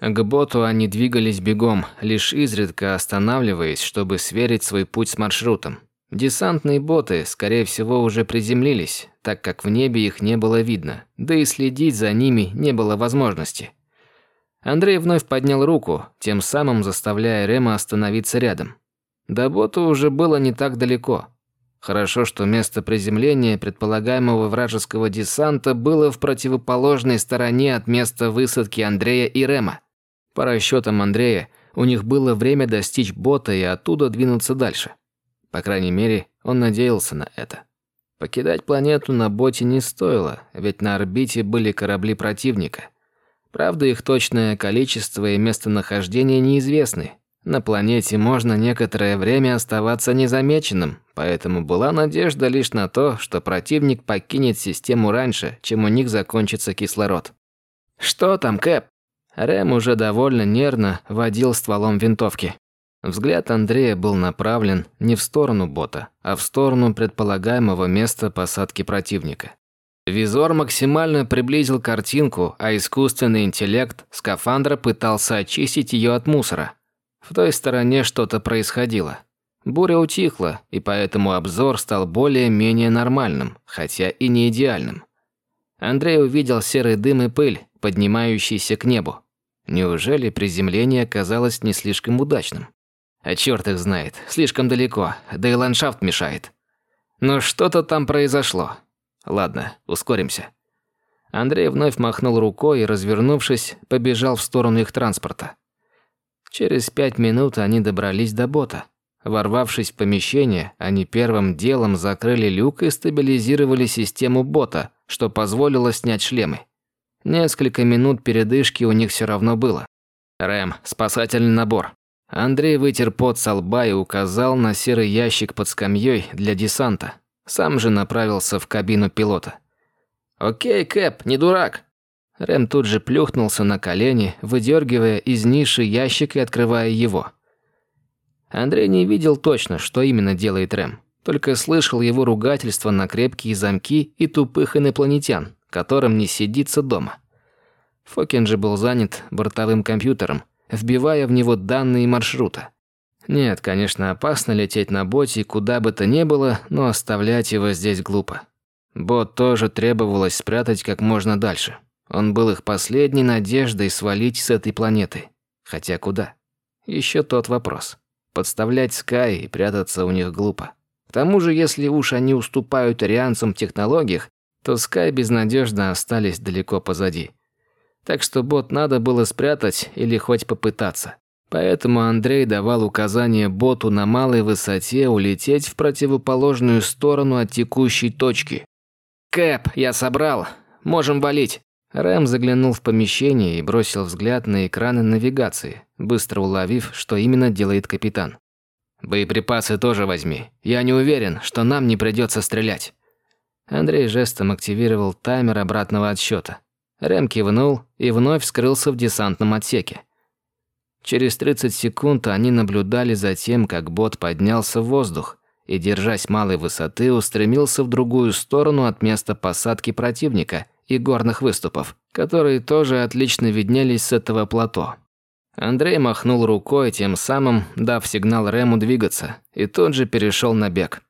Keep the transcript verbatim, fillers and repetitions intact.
К боту они двигались бегом, лишь изредка останавливаясь, чтобы сверить свой путь с маршрутом. Десантные боты, скорее всего, уже приземлились, так как в небе их не было видно, да и следить за ними не было возможности. Андрей вновь поднял руку, тем самым заставляя Рема остановиться рядом. До бота уже было не так далеко. Хорошо, что место приземления предполагаемого вражеского десанта было в противоположной стороне от места высадки Андрея и Рема. По расчетам Андрея, у них было время достичь бота и оттуда двинуться дальше. По крайней мере, он надеялся на это. Покидать планету на боте не стоило, ведь на орбите были корабли противника. Правда, их точное количество и местонахождение неизвестны. На планете можно некоторое время оставаться незамеченным, поэтому была надежда лишь на то, что противник покинет систему раньше, чем у них закончится кислород. «Что там, Кэп?» Рэм уже довольно нервно водил стволом винтовки. Взгляд Андрея был направлен не в сторону бота, а в сторону предполагаемого места посадки противника. Визор максимально приблизил картинку, а искусственный интеллект скафандра пытался очистить ее от мусора. В той стороне что-то происходило. Буря утихла, и поэтому обзор стал более-менее нормальным, хотя и не идеальным. Андрей увидел серый дым и пыль, поднимающийся к небу. Неужели приземление оказалось не слишком удачным? А черт их знает, слишком далеко, да и ландшафт мешает. Но что-то там произошло. Ладно, ускоримся. Андрей вновь махнул рукой и, развернувшись, побежал в сторону их транспорта. Через пять минут они добрались до бота. Ворвавшись в помещение, они первым делом закрыли люк и стабилизировали систему бота, что позволило снять шлемы. Несколько минут передышки у них все равно было. «Рэм, спасательный набор». Андрей вытер пот со лба и указал на серый ящик под скамьей для десанта. Сам же направился в кабину пилота. «Окей, Кэп, не дурак». Рэм тут же плюхнулся на колени, выдергивая из ниши ящик и открывая его. Андрей не видел точно, что именно делает Рэм, только слышал его ругательство на крепкие замки и тупых инопланетян, которым не сидится дома. Фокин же был занят бортовым компьютером, вбивая в него данные маршрута. Нет, конечно, опасно лететь на боте куда бы то ни было, но оставлять его здесь глупо. Бот тоже требовалось спрятать как можно дальше. Он был их последней надеждой свалить с этой планеты. Хотя куда? Еще тот вопрос. Подставлять Скай и прятаться у них глупо. К тому же, если уж они уступают арианцам в технологиях, то Скай безнадежно остались далеко позади. Так что бот надо было спрятать или хоть попытаться. Поэтому Андрей давал указание боту на малой высоте улететь в противоположную сторону от текущей точки. «Кэп, я собрал. Можем валить». Рэм заглянул в помещение и бросил взгляд на экраны навигации, быстро уловив, что именно делает капитан. «Боеприпасы тоже возьми. Я не уверен, что нам не придется стрелять». Андрей жестом активировал таймер обратного отсчета. Рэм кивнул и вновь скрылся в десантном отсеке. Через тридцать секунд они наблюдали за тем, как бот поднялся в воздух и, держась малой высоты, устремился в другую сторону от места посадки противника и горных выступов, которые тоже отлично виднелись с этого плато. Андрей махнул рукой, тем самым дав сигнал Рэму двигаться, и тут же перешел на бег.